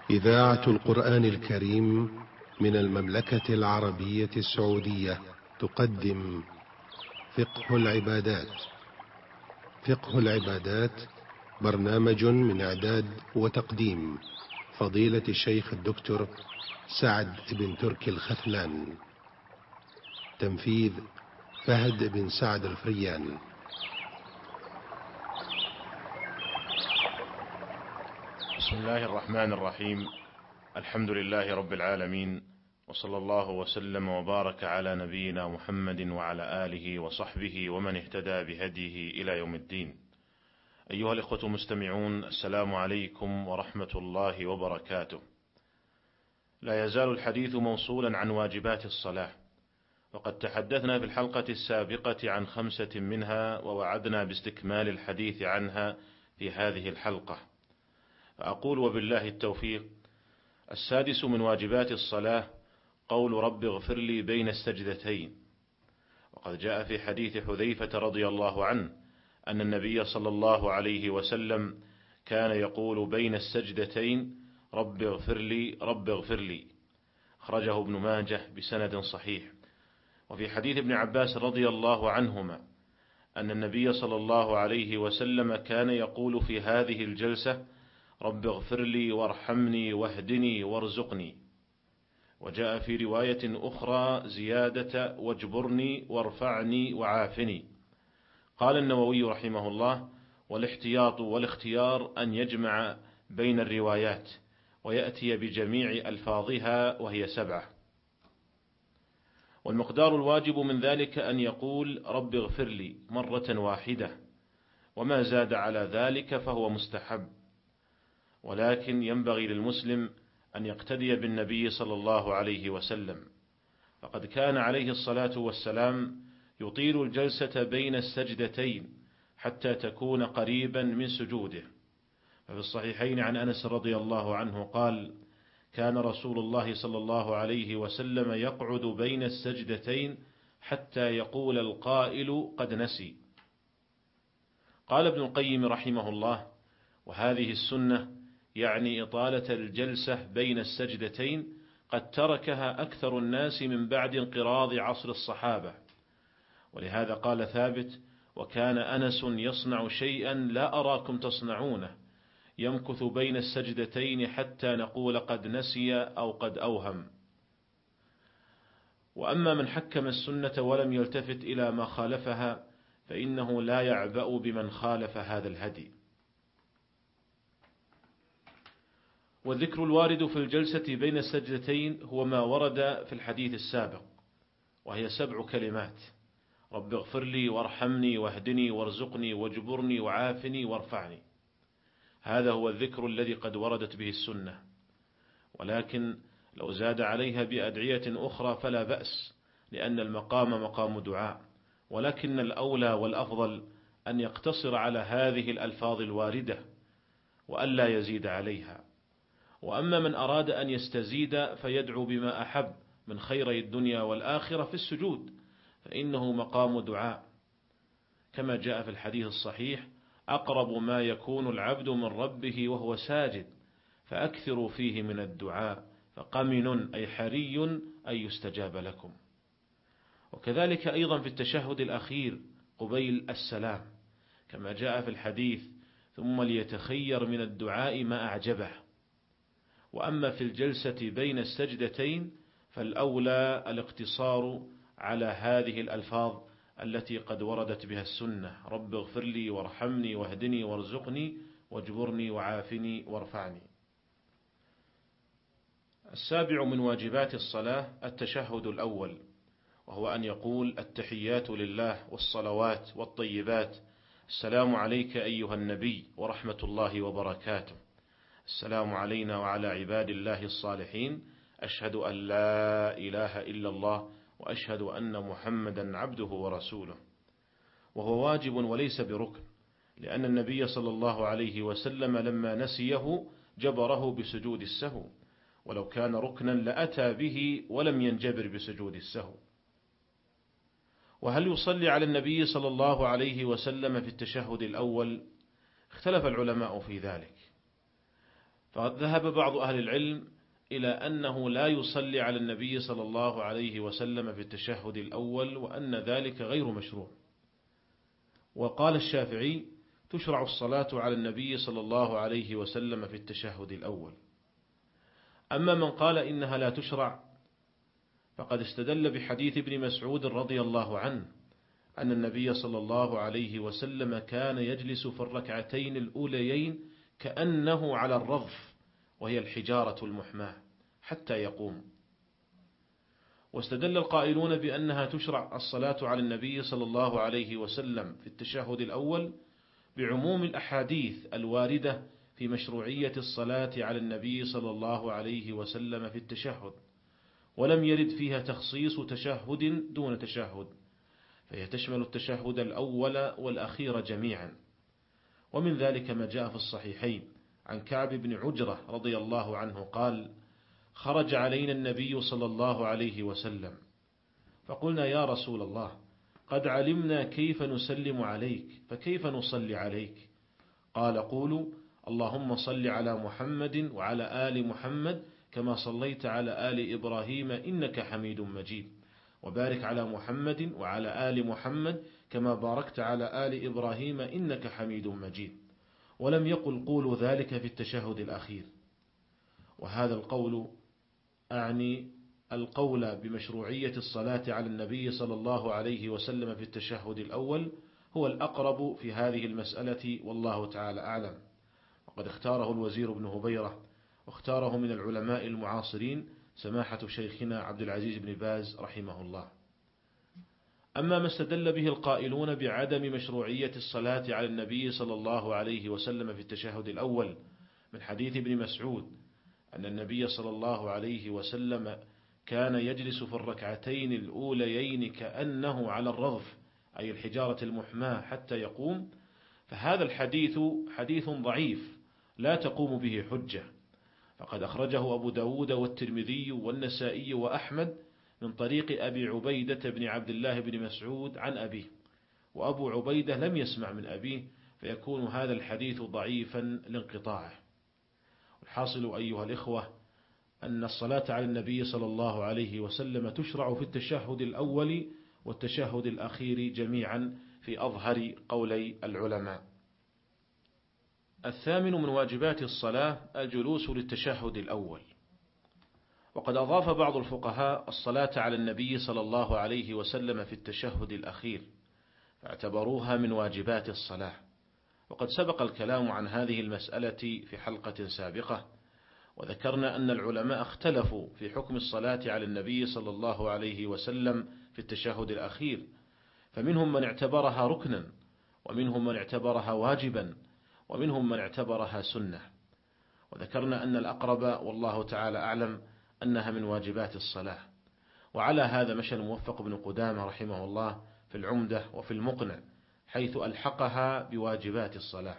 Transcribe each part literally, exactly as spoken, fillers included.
إذاعة القرآن الكريم من المملكة العربية السعودية تقدم فقه العبادات. فقه العبادات برنامج من إعداد وتقديم فضيلة الشيخ الدكتور سعد بن تركي الختلان. تنفيذ فهد بن سعد الفريان. بسم الله الرحمن الرحيم. الحمد لله رب العالمين، وصلى الله وسلم وبارك على نبينا محمد وعلى آله وصحبه ومن اهتدى بهديه إلى يوم الدين. أيها الإخوة المستمعون، السلام عليكم ورحمة الله وبركاته. لا يزال الحديث موصولا عن واجبات الصلاة، وقد تحدثنا في الحلقة السابقة عن خمسة منها، ووعدنا باستكمال الحديث عنها في هذه الحلقة. فأقول وبالله التوفيق: السادس من واجبات الصلاة قول رب اغفر لي بين السجدتين. وقد جاء في حديث حذيفة رضي الله عنه أن النبي صلى الله عليه وسلم كان يقول بين السجدتين: رب اغفر لي رب اغفر لي. أخرجه ابن ماجه بسند صحيح. وفي حديث ابن عباس رضي الله عنهما أن النبي صلى الله عليه وسلم كان يقول في هذه الجلسة: رب اغفر لي وارحمني واهدني وارزقني. وجاء في رواية أخرى زيادة: واجبرني وارفعني وعافني. قال النووي رحمه الله: والاحتياط والاختيار أن يجمع بين الروايات ويأتي بجميع ألفاظها، وهي سبعة. والمقدار الواجب من ذلك أن يقول رب اغفر لي مرة واحدة، وما زاد على ذلك فهو مستحب. ولكن ينبغي للمسلم أن يقتدي بالنبي صلى الله عليه وسلم، فقد كان عليه الصلاة والسلام يطيل الجلسة بين السجدتين حتى تكون قريبا من سجوده. ففي الصحيحين عن أنس رضي الله عنه قال: كان رسول الله صلى الله عليه وسلم يقعد بين السجدتين حتى يقول القائل قد نسي. قال ابن القيم رحمه الله: وهذه السنة، يعني إطالة الجلسة بين السجدتين، قد تركها أكثر الناس من بعد انقراض عصر الصحابة. ولهذا قال ثابت: وكان أنس يصنع شيئا لا أراكم تصنعونه، يمكث بين السجدتين حتى نقول قد نسي أو قد أوهم. وأما من حكم السنة ولم يلتفت إلى ما خالفها فإنه لا يعبأ بمن خالف هذا الهدي. والذكر الوارد في الجلسة بين السجدتين هو ما ورد في الحديث السابق، وهي سبع كلمات: رب اغفر لي وارحمني واهدني وارزقني واجبرني وعافني وارفعني. هذا هو الذكر الذي قد وردت به السنة، ولكن لو زاد عليها بأدعية أخرى فلا بأس، لأن المقام مقام دعاء، ولكن الأولى والأفضل أن يقتصر على هذه الألفاظ الواردة وألا يزيد عليها. وأما من أراد أن يستزيد فيدعو بما أحب من خيري الدنيا والآخرة في السجود، فإنه مقام دعاء، كما جاء في الحديث الصحيح: أقرب ما يكون العبد من ربه وهو ساجد، فأكثروا فيه من الدعاء، فقمن أي حري أن يستجاب لكم. وكذلك أيضا في التشهد الأخير قبيل السلام، كما جاء في الحديث: ثم ليتخير من الدعاء ما أعجبه. وأما في الجلسة بين السجدتين فالأولى الاقتصار على هذه الألفاظ التي قد وردت بها السنة: رب اغفر لي وارحمني واهدني وارزقني واجبرني وعافني وارفعني. السابع من واجبات الصلاة التشهد الأول، وهو أن يقول: التحيات لله والصلوات والطيبات، السلام عليك أيها النبي ورحمة الله وبركاته، السلام علينا وعلى عباد الله الصالحين، أشهد أن لا إله إلا الله وأشهد أن محمدا عبده ورسوله. وهو واجب وليس بركن، لأن النبي صلى الله عليه وسلم لما نسيه جبره بسجود السهو، ولو كان ركنا لأتى به ولم ينجبر بسجود السهو. وهل يصلي على النبي صلى الله عليه وسلم في التشهد الأول؟ اختلف العلماء في ذلك، فذهب بعض أهل العلم إلى أنه لا يصلي على النبي صلى الله عليه وسلم في التشهد الأول، وأن ذلك غير مشروع. وقال الشافعي: تشرع الصلاة على النبي صلى الله عليه وسلم في التشهد الأول. أما من قال إنها لا تشرع فقد استدل بحديث ابن مسعود رضي الله عنه أن النبي صلى الله عليه وسلم كان يجلس في الركعتين الأوليين كأنه على الرضف، وهي الحجارة المحماة، حتى يقوم. واستدل القائلون بأنها تشرع الصلاة على النبي صلى الله عليه وسلم في التشهد الأول بعموم الأحاديث الواردة في مشروعية الصلاة على النبي صلى الله عليه وسلم في التشهد، ولم يرد فيها تخصيص تشهد دون تشهد، فهي تشمل التشهد الأول والأخير جميعا. ومن ذلك ما جاء في الصحيحين عن كعب بن عجرة رضي الله عنه قال: خرج علينا النبي صلى الله عليه وسلم فقلنا: يا رسول الله، قد علمنا كيف نسلم عليك، فكيف نصلي عليك؟ قال: قولوا: اللهم صل على محمد وعلى آل محمد كما صليت على آل إبراهيم إنك حميد مجيد، وبارك على محمد وعلى آل محمد كما باركت على آل إبراهيم إنك حميد مجيد. ولم يقل قولوا ذلك في التشهد الأخير. وهذا القول أعني القول بمشروعية الصلاة على النبي صلى الله عليه وسلم في التشهد الأول هو الأقرب في هذه المسألة، والله تعالى أعلم. وقد اختاره الوزير بن هبيرة، واختاره من العلماء المعاصرين سماحة شيخنا عبد العزيز بن باز رحمه الله. أما ما استدل به القائلون بعدم مشروعية الصلاة على النبي صلى الله عليه وسلم في التشهد الأول من حديث ابن مسعود أن النبي صلى الله عليه وسلم كان يجلس في الركعتين الأوليين كأنه على الرضف، أي الحجارة المحماة، حتى يقوم، فهذا الحديث حديث ضعيف لا تقوم به حجة. فقد أخرجه أبو داود والترمذي والنسائي وأحمد من طريق أبي عبيدة بن عبد الله بن مسعود عن أبيه، وأبو عبيدة لم يسمع من أبيه، فيكون هذا الحديث ضعيفا لانقطاعه. الحاصل أيها الإخوة أن الصلاة على النبي صلى الله عليه وسلم تشرع في التشهد الأول والتشهد الأخير جميعا في أظهر قولي العلماء. الثامن من واجبات الصلاة الجلوس للتشهد الأول. وقد أضاف بعض الفقهاء الصلاة على النبي صلى الله عليه وسلم في التشهد الأخير، فاعتبروها من واجبات الصلاة. وقد سبق الكلام عن هذه المسألة في حلقة سابقة، وذكرنا أن العلماء اختلفوا في حكم الصلاة على النبي صلى الله عليه وسلم في التشهد الأخير، فمنهم من اعتبرها ركنا، ومنهم من اعتبرها واجبا، ومنهم من اعتبرها سنة. وذكرنا أن الأقرب والله تعالى أعلم أنها من واجبات الصلاة. وعلى هذا مشى الموفق بن قدامة رحمه الله في العمدة وفي المقنع، حيث ألحقها بواجبات الصلاة.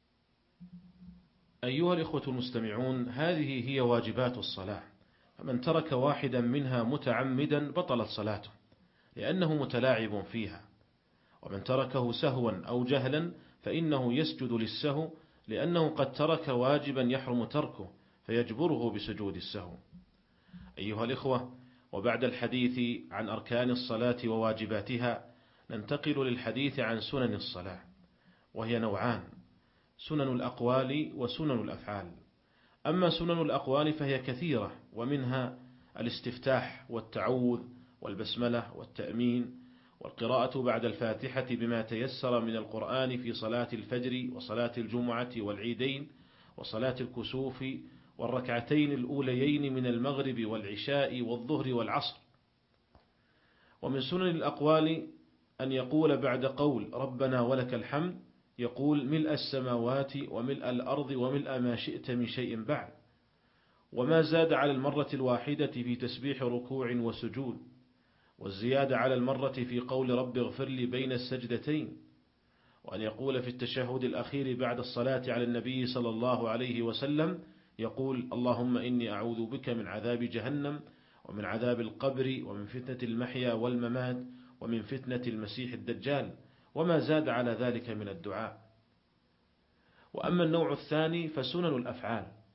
أيها الإخوة المستمعون، هذه هي واجبات الصلاة، فمن ترك واحدا منها متعمدا بطلت صلاته لأنه متلاعب فيها، ومن تركه سهوا أو جهلا فإنه يسجد للسهو، لأنه قد ترك واجبا يحرم تركه فيجبره بسجود السهو. أيها الإخوة، وبعد الحديث عن أركان الصلاة وواجباتها ننتقل للحديث عن سنن الصلاة، وهي نوعان: سنن الأقوال وسنن الأفعال. أما سنن الأقوال فهي كثيرة، ومنها الاستفتاح والتعوذ والبسملة والتأمين والقراءة بعد الفاتحة بما تيسر من القرآن في صلاة الفجر وصلاة الجمعة والعيدين وصلاة الكسوف والركعتين الأوليين من المغرب والعشاء والظهر والعصر. ومن سنن الأقوال أن يقول بعد قول ربنا ولك الحمد يقول ملء السماوات وملء الأرض وملء ما شئت من شيء بعد، وما زاد على المرة الواحدة في تسبيح ركوع وسجود، والزيادة على المرة في قول رب اغفر لي بين السجدتين. وأن يقول في التشهد الأخير بعد الصلاة على النبي صلى الله عليه وسلم يقول اللهم إني أعوذ بك من عذاب جهنم ومن عذاب القبر ومن فتنة المحيا والممات ومن فتنة المسيح الدجال، وما زاد على ذلك من الدعاء. وأما النوع الثاني فسنن الأفعال،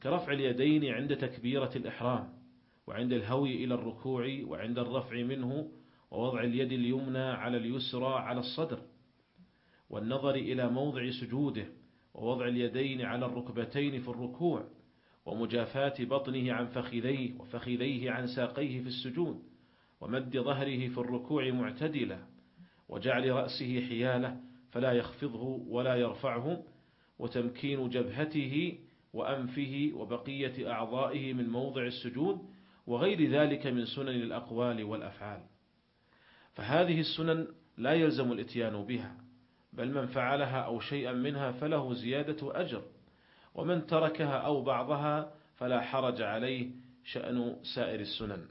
كرفع اليدين عند تكبيرة الإحرام، وعند الهوي إلى الركوع، وعند الرفع منه، ووضع اليد اليمنى على اليسرى على الصدر، والنظر إلى موضع سجوده، ووضع اليدين على الركبتين في الركوع، ومجافاة بطنه عن فخذيه وفخذيه عن ساقيه في السجود، ومد ظهره في الركوع معتدلا، وجعل رأسه حيالة فلا يخفضه ولا يرفعه، وتمكين جبهته وأنفه وبقية أعضائه من موضع السجود، وغير ذلك من سنن الأقوال والأفعال. فهذه السنن لا يلزم الاتيان بها، بل من فعلها أو شيئا منها فله زيادة أجر، ومن تركها أو بعضها فلا حرج عليه شأن سائر السنن.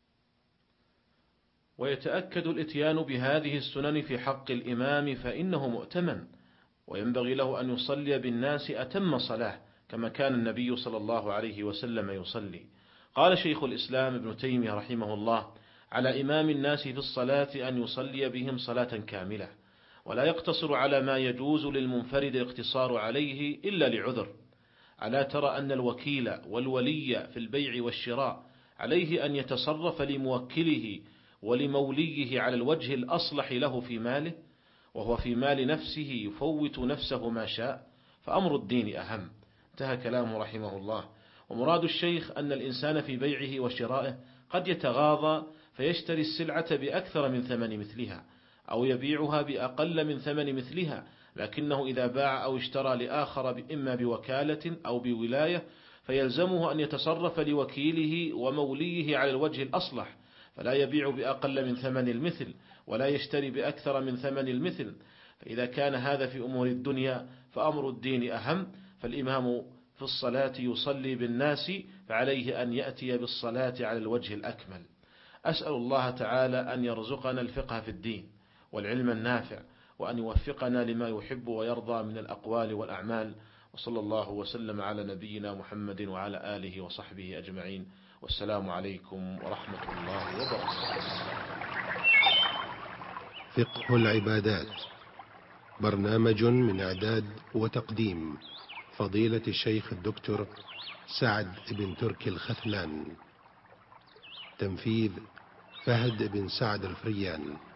ويتأكد الاتيان بهذه السنن في حق الإمام، فإنه مؤتمن، وينبغي له أن يصلي بالناس أتم صلاة كما كان النبي صلى الله عليه وسلم يصلي. قال شيخ الإسلام ابن تيمية رحمه الله: على إمام الناس في الصلاة أن يصلي بهم صلاة كاملة، ولا يقتصر على ما يجوز للمنفرد الاقتصار عليه إلا لعذر. ألا ترى أن الوكيل والولي في البيع والشراء عليه أن يتصرف لموكله ولموليه على الوجه الأصلح له في ماله، وهو في مال نفسه يفوت نفسه ما شاء، فأمر الدين أهم. انتهى كلامه رحمه الله. ومراد الشيخ أن الإنسان في بيعه وشرائه قد يتغاضى فيشتري السلعة بأكثر من ثمن مثلها، أو يبيعها بأقل من ثمن مثلها، لكنه إذا باع أو اشترى لآخر إما بوكالة أو بولاية فيلزمه أن يتصرف لوكيله وموليه على الوجه الأصلح، فلا يبيع بأقل من ثمن المثل ولا يشتري بأكثر من ثمن المثل. فإذا كان هذا في أمور الدنيا فأمر الدين أهم. فالإمام في الصلاة يصلي بالناس، فعليه أن يأتي بالصلاة على الوجه الأكمل. أسأل الله تعالى أن يرزقنا الفقه في الدين والعلم النافع، وأن يوفقنا لما يحب ويرضى من الأقوال والأعمال. وصلى الله وسلم على نبينا محمد وعلى آله وصحبه أجمعين، والسلام عليكم ورحمة الله وبركاته. فقه العبادات، برنامج من إعداد وتقديم فضيلة الشيخ الدكتور سعد بن تركي الختلان، تنفيذ فهد بن سعد الفريان.